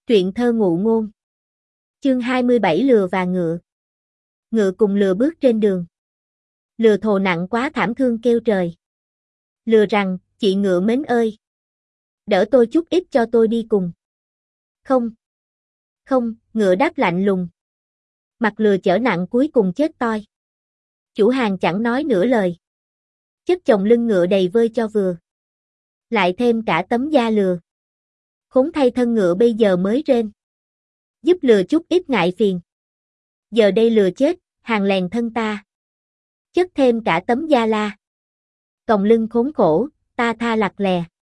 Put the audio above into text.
Truyện thơ ngụ ngôn. Chương 27 lừa và ngựa. Ngựa cùng lừa bước trên đường. Lừa thồ nặng quá thảm thương kêu trời. Lừa rằng, chị ngựa mến ơi, đỡ tôi chút ít cho tôi đi cùng. Không. Không, ngựa đáp lạnh lùng. Mặt lừa chở nặng cuối cùng chết toi. Chủ hàng chẳng nói nửa lời. Chất chồng lưng ngựa đầy vơi cho vừa. Lại thêm cả tấm da lừa. Khốn thay thân ngựa bây giờ mới rên. Giúp lừa chút ít ngại phiền. Giờ đây lừa chết, hàng lèn thân ta. Chất thêm cả tấm da la. Còng lưng khốn khổ, ta tha lặt lè.